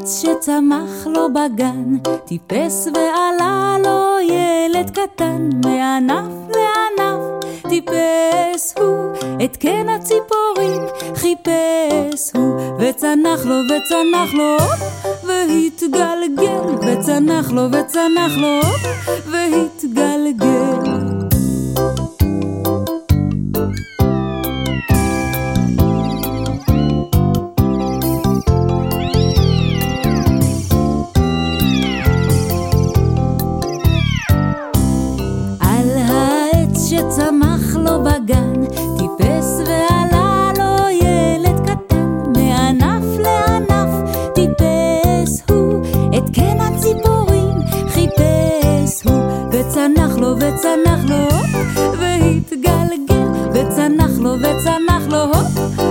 העץ שצמח לו בגן, טיפס ועלה לו ילד קטן, מענף לענף טיפס הוא, את קן הציפורים חיפש הוא, וצנח לו וצנח לו והתגלגל, וצנח לו וצנח לו והתגלגל. שצמח לו בגן, טיפס ועלה לו ילד קטן, מענף לענף טיפס הוא, את קן הציפורים חיפש הוא, וצנח לו וצנח לו והתגלגל, וצנח לו וצנח לו